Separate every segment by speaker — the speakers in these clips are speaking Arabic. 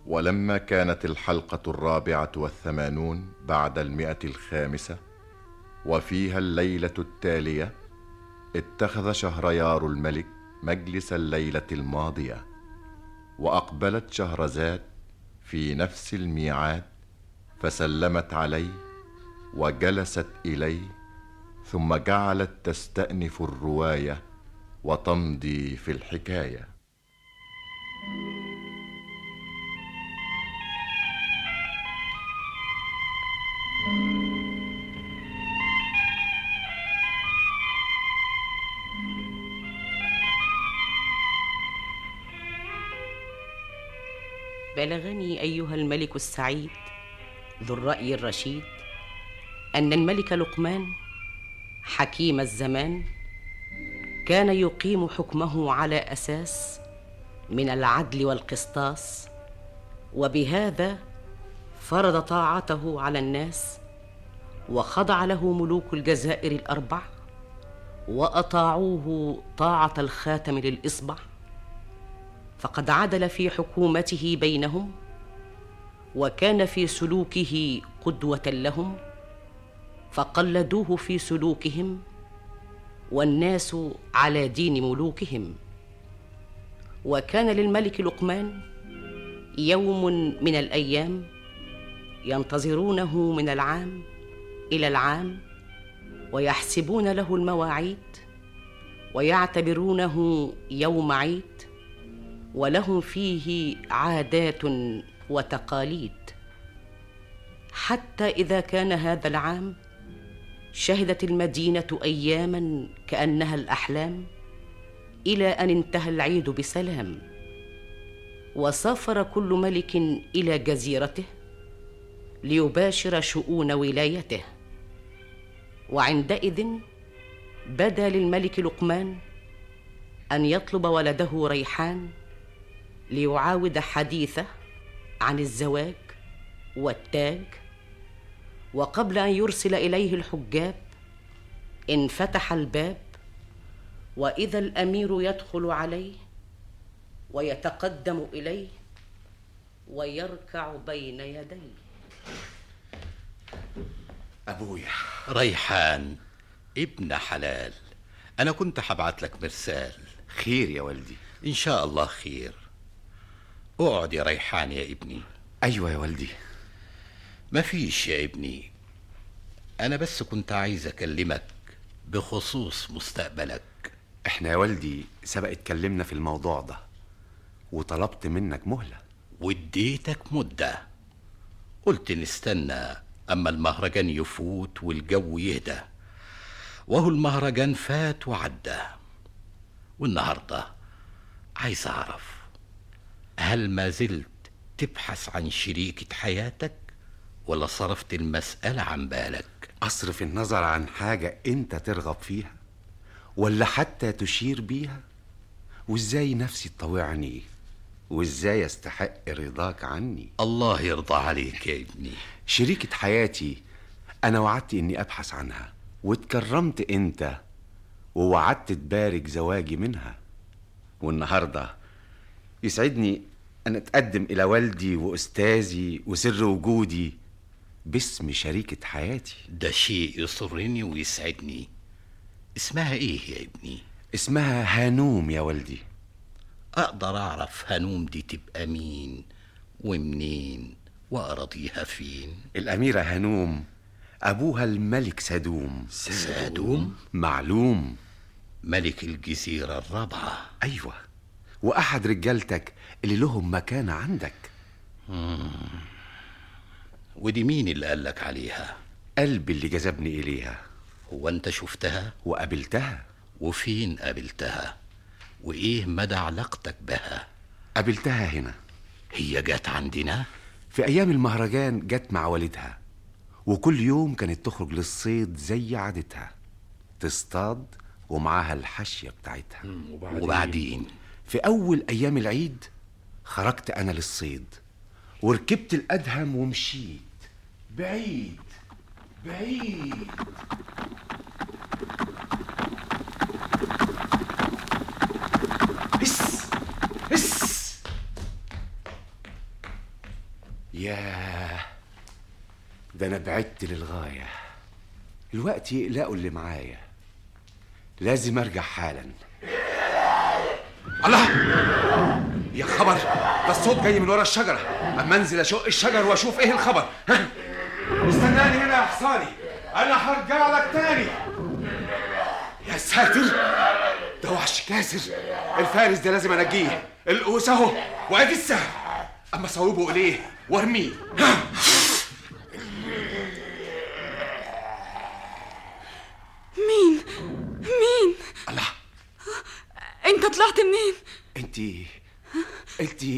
Speaker 1: ولما كانت الحلقة 84 بعد 105 وفيها الليلة التالية، اتخذ شهريار الملك مجلس الليلة الماضية، وأقبلت شهرزاد في نفس الميعاد، فسلمت عليه وجلست إليه، ثم جعلت تستأنف الرواية وتمضي في الحكاية.
Speaker 2: بلغني أيها الملك السعيد ذو الرأي الرشيد أن الملك لقمان حكيم الزمان كان يقيم حكمه على أساس من العدل والقسطاس، وبهذا فرض طاعته على الناس، وخضع له ملوك الجزائر الأربع، وأطاعوه طاعة الخاتم للإصبع، فقد عدل في حكومته بينهم، وكان في سلوكه قدوة لهم، فقلدوه في سلوكهم، والناس على دين ملوكهم. وكان للملك لقمان يوم من الأيام ينتظرونه من العام إلى العام، ويحسبون له المواعيد، ويعتبرونه يوم عيد، ولهم فيه عادات وتقاليد. حتى إذا كان هذا العام شهدت المدينة أياما كأنها الأحلام، إلى أن انتهى العيد بسلام، وسافر كل ملك إلى جزيرته ليباشر شؤون ولايته. وعندئذ بدا للملك لقمان أن يطلب ولده ريحان ليعاود حديثه عن الزواج والتاج. وقبل أن يرسل إليه الحجاب انفتح الباب، وإذا الأمير يدخل عليه ويتقدم إليه ويركع بين يديه.
Speaker 3: أبويا
Speaker 4: ريحان ابن حلال، أنا كنت هبعت لك مرسال.
Speaker 3: خير يا والدي؟
Speaker 4: إن شاء الله خير. اقعد يا ريحان يا ابني.
Speaker 3: أيوة يا والدي.
Speaker 4: مفيش يا ابني، أنا بس كنت عايز أكلمك بخصوص مستقبلك.
Speaker 3: احنا يا والدي سبق اتكلمنا في الموضوع ده، وطلبت منك مهلة
Speaker 4: واديتك مدة، قلت نستنى أما المهرجان يفوت والجو يهدى، وهو المهرجان فات وعدى. والنهاردة عايز أعرف، هل ما زلت تبحث عن شريكة حياتك، ولا صرفت المسألة عن بالك؟
Speaker 3: أصرف النظر عن حاجة أنت ترغب فيها، ولا حتى تشير بيها؟ وإزاي نفسي تطوعني، وإزاي أستحق رضاك عني؟
Speaker 4: الله يرضى عليك يا ابني.
Speaker 3: شريكة حياتي أنا وعدت إني أبحث عنها، واتكرمت أنت ووعدت تبارك زواجي منها. والنهاردة يسعدني أن أتقدم إلى والدي وأستاذي وسر وجودي باسم شريكة حياتي.
Speaker 4: ده شيء يسرني ويسعدني. اسمها إيه يا ابني؟
Speaker 3: اسمها هانوم يا والدي.
Speaker 4: أقدر أعرف هانوم دي تبقى مين ومنين وأراضيها فين؟
Speaker 3: الأميرة هانوم أبوها الملك سادوم.
Speaker 4: سادوم؟
Speaker 3: معلوم،
Speaker 4: ملك الجزيرة الرابعة.
Speaker 3: أيوة، وأحد رجالتك اللي لهم مكانة عندك.
Speaker 4: ودي مين اللي قالك عليها؟
Speaker 3: قلبي اللي جذبني إليها.
Speaker 4: هو أنت شفتها؟
Speaker 3: وقابلتها.
Speaker 4: وفين قابلتها؟ وإيه مدى علاقتك بها؟
Speaker 3: قابلتها هنا.
Speaker 4: هي جت عندنا؟
Speaker 3: في أيام المهرجان جت مع والدها، وكل يوم كانت تخرج للصيد زي عادتها، تصطاد ومعاها الحاشية بتاعتها.
Speaker 4: وبعدين
Speaker 3: في أول أيام العيد خرجت أنا للصيد، وركبت الأدهم ومشيت بعيد بعيد. هس هس. ياه، ده انا بعدت للغايه. الوقت يقلقوا اللي معايا، لازم ارجع حالا. الله، يا خبر، ده الصوت جاي من ورا الشجره. اما انزل اشق الشجر واشوف ايه الخبر. ها، استناني هنا يا حصاني، انا هرجع لك تاني. يا ساتر، ده وحش كاسر. الفارس ده لازم انجيه. القوس اهو وادي السهم، اما صوبه اليه وارميه.
Speaker 5: مين؟
Speaker 3: الله،
Speaker 5: انت طلعت منين؟
Speaker 3: انت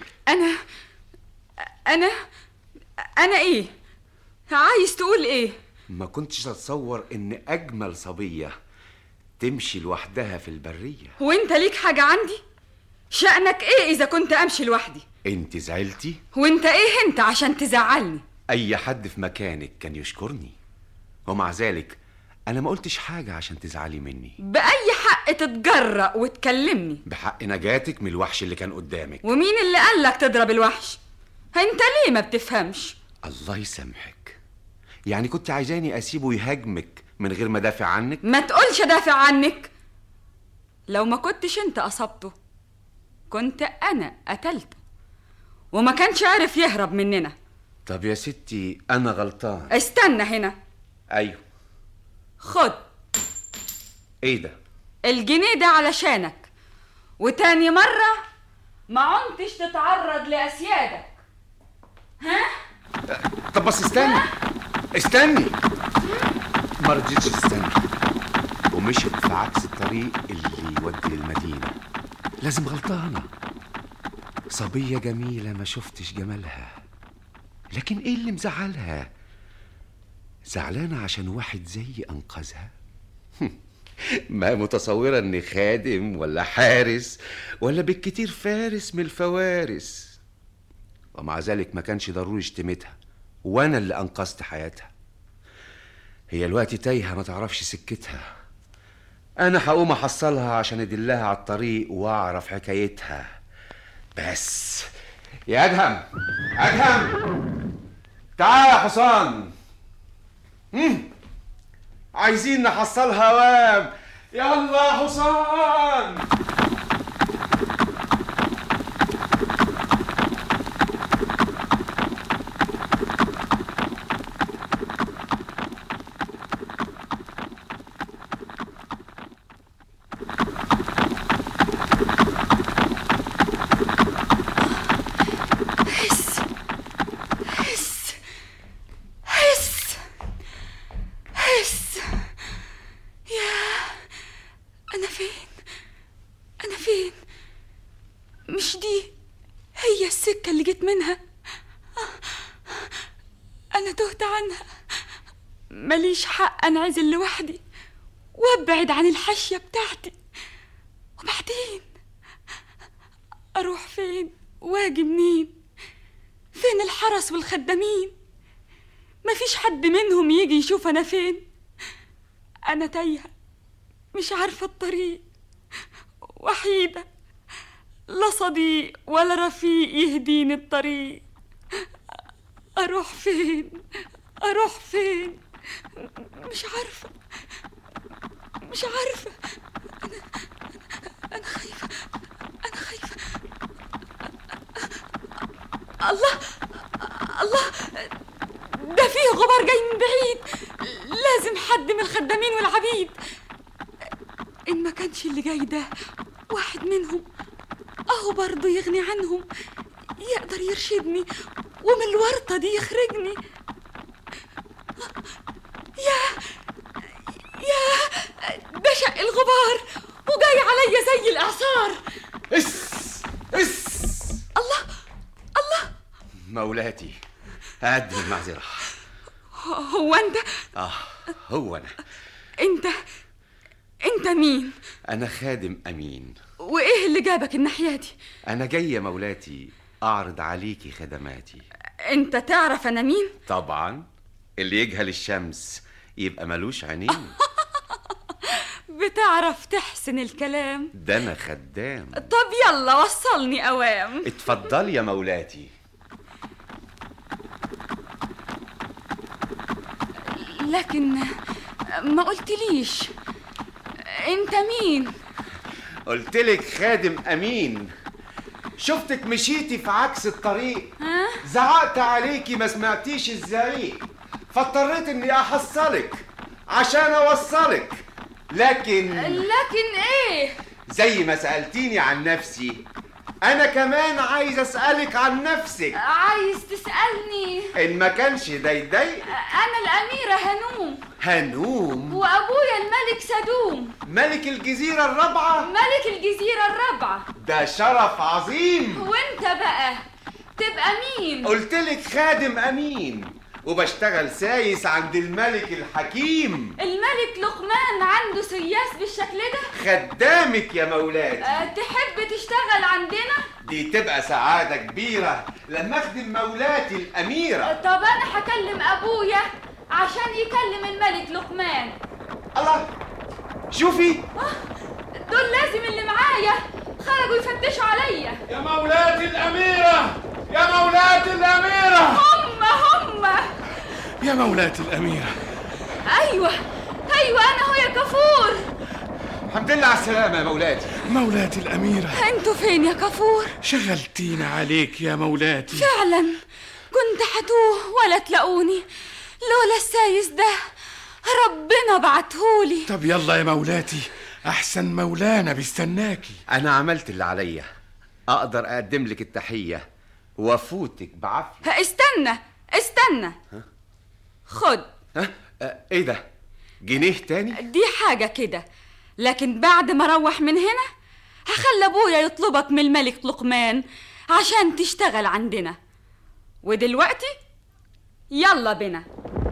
Speaker 5: انا ايه؟ عايز تقول ايه؟
Speaker 3: ما كنتش اتصور ان اجمل صبيه تمشي لوحدها في البريه.
Speaker 5: وانت ليك حاجة عندي؟ شأنك ايه اذا كنت امشي لوحدي؟
Speaker 3: انت زعلتي؟
Speaker 5: وانت ايه انت عشان تزعلني؟
Speaker 3: اي حد في مكانك كان يشكرني، ومع ذلك انا ما قلتش حاجه عشان تزعلي مني.
Speaker 5: بأي حق تتجرأ وتكلمني؟
Speaker 3: بحق نجاتك من الوحش اللي كان قدامك.
Speaker 5: ومين اللي قالك تضرب الوحش؟ انت ليه ما بتفهمش؟
Speaker 3: الله يسامحك، يعني كنت عايزاني اسيبه يهاجمك من غير ما دافع عنك؟
Speaker 5: ما تقولش دافع عنك. لو ما كنتش انت اصبته كنت انا قتلته، وما كانش عارف يهرب مننا.
Speaker 3: طب يا ستي انا غلطان.
Speaker 5: استنى هنا.
Speaker 3: ايوه،
Speaker 5: خد.
Speaker 3: ايه ده؟
Speaker 5: الجنيه ده علشانك، وتاني مرة ما عنتش تتعرض لأسيادك. ها؟
Speaker 3: طب بس استني. ما رضيتش تستني ومشيت في عكس الطريق اللي يودي للمدينة. لازم غلطانة، صبية جميلة ما شفتش جمالها، لكن ايه اللي مزعلها؟ زعلانة عشان واحد زي انقذها؟ ما متصورة اني خادم ولا حارس ولا بالكتير فارس من الفوارس، ومع ذلك ما كانش ضروري اشتمتها، وانا اللي انقذت حياتها. هي الوقت تايهة ما تعرفش سكتها. انا هقوم احصلها عشان ادلها على الطريق واعرف حكايتها. بس يا ادهم تعال يا حصان. عايزين نحصلها وام. يلا يا حصان.
Speaker 5: أنا فين؟ مش دي هي السكة اللي جيت منها؟ أنا تهت عنها. ماليش حق أنعزل لوحدي وأبعد عن الحاشية بتاعتي. وبعدين أروح فين وأجي منين؟ فين الحرس والخدامين؟ مفيش حد منهم يجي يشوف أنا فين. أنا تايهة مش عارفة الطريق، وحيدة، لا صديق ولا رفيق يهديني الطريق. أروح فين؟ مش عارفة. أنا خايفة. الله، ده فيه غبار جاي من بعيد. لازم حد من الخدامين والعبيد. إن ما كانش اللي جاي ده واحد منهم، أهو برضه يغني عنهم، يقدر يرشدني ومن الورطة دي يخرجني. يا ده شق الغبار وجاي عليا زي الإعصار. الله
Speaker 3: مولاتي، أقدم المعذرة.
Speaker 5: هو أنت؟
Speaker 3: هو أنا.
Speaker 5: أنت مين؟
Speaker 3: أنا خادم أمين.
Speaker 5: وإيه اللي جابك الناحية دي؟
Speaker 3: أنا جاي يا مولاتي أعرض عليكي خدماتي.
Speaker 5: أنت تعرف أنا مين؟
Speaker 3: طبعا، اللي يجهل الشمس يبقى ملوش عينين.
Speaker 5: بتعرف تحسن الكلام.
Speaker 3: ده أنا خدام.
Speaker 5: طب يلا وصلني أوام.
Speaker 3: اتفضلي يا مولاتي.
Speaker 5: لكن ما قلتليش انت مين؟
Speaker 3: قلتلك خادم امين. شفتك مشيتي في عكس الطريق، زعقت عليكي ما سمعتيش الزعيق، فاضطريت اني احصلك عشان اوصلك. لكن
Speaker 5: ايه؟
Speaker 3: زي ما سألتيني عن نفسي انا كمان عايز اسألك عن نفسك.
Speaker 5: عايز تسألني؟
Speaker 3: ان ما كانش دايداي
Speaker 5: انا الاميرة هنوم.
Speaker 3: هنوم؟
Speaker 5: وابويا الملك سدوم،
Speaker 3: ملك الجزيرة الرابعة.
Speaker 5: ملك الجزيرة الرابعة.
Speaker 3: ده شرف عظيم.
Speaker 5: وانت بقى تبقى مين؟
Speaker 3: قلتلك خادم امين، وبشتغل سايس عند الملك الحكيم.
Speaker 5: الملك لقمان عنده سياس بالشكل ده؟
Speaker 3: خدامك يا مولاتي.
Speaker 5: تحب تشتغل عندنا؟
Speaker 3: دي تبقى سعادة كبيرة لما اخدم مولاتي الأميرة.
Speaker 5: طب أنا هكلم أبويا عشان يكلم الملك لقمان.
Speaker 3: الله، شوفي
Speaker 5: دول لازم اللي معايا خرجوا يفتشوا عليا.
Speaker 3: يا مولاتي الأميرة، يا مولاتي الأميرة.
Speaker 5: هم
Speaker 6: يا مولاتي الأميرة.
Speaker 5: أيوة أنا هو يا كفور.
Speaker 3: الحمد لله على السلامة يا مولاتي.
Speaker 6: مولاتي الأميرة،
Speaker 5: انتوا فين يا كفور؟
Speaker 6: شغلتينا عليك يا مولاتي.
Speaker 5: فعلا كنت هتوه ولا تلاقوني لولا السايس ده، ربنا بعتهولي.
Speaker 6: طب يلا يا مولاتي، أحسن مولانا بيستناكي.
Speaker 3: أنا عملت اللي عليا، أقدر أقدم لك التحية وأفوتك بعافية.
Speaker 5: استنى. خد.
Speaker 3: إيه ده؟ جنيه تاني؟
Speaker 5: دي حاجة كده، لكن بعد ما اروح من هنا هخلي ابويا يطلبك من الملك لقمان عشان تشتغل عندنا. ودلوقتي يلا بنا.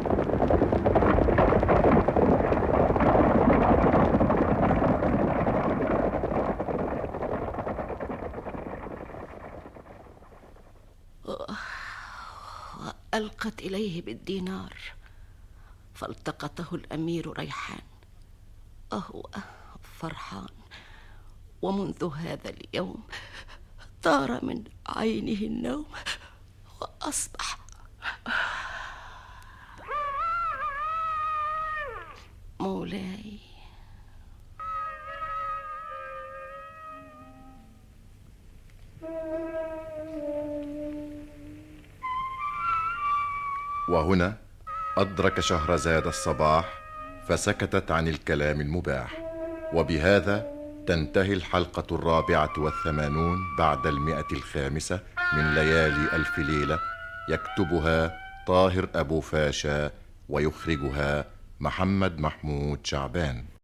Speaker 2: وألقت إليه بالدينار فالتقطه الأمير ريحان. أهو فرحان، ومنذ هذا اليوم طار من عينه النوم وأصبح مولاي.
Speaker 1: وهنا أدرك شهرزاد الصباح فسكتت عن الكلام المباح. وبهذا تنتهي الحلقة 84 بعد 105 من ليالي ألف ليلة. يكتبها طاهر أبو فاشا ويخرجها محمد محمود شعبان.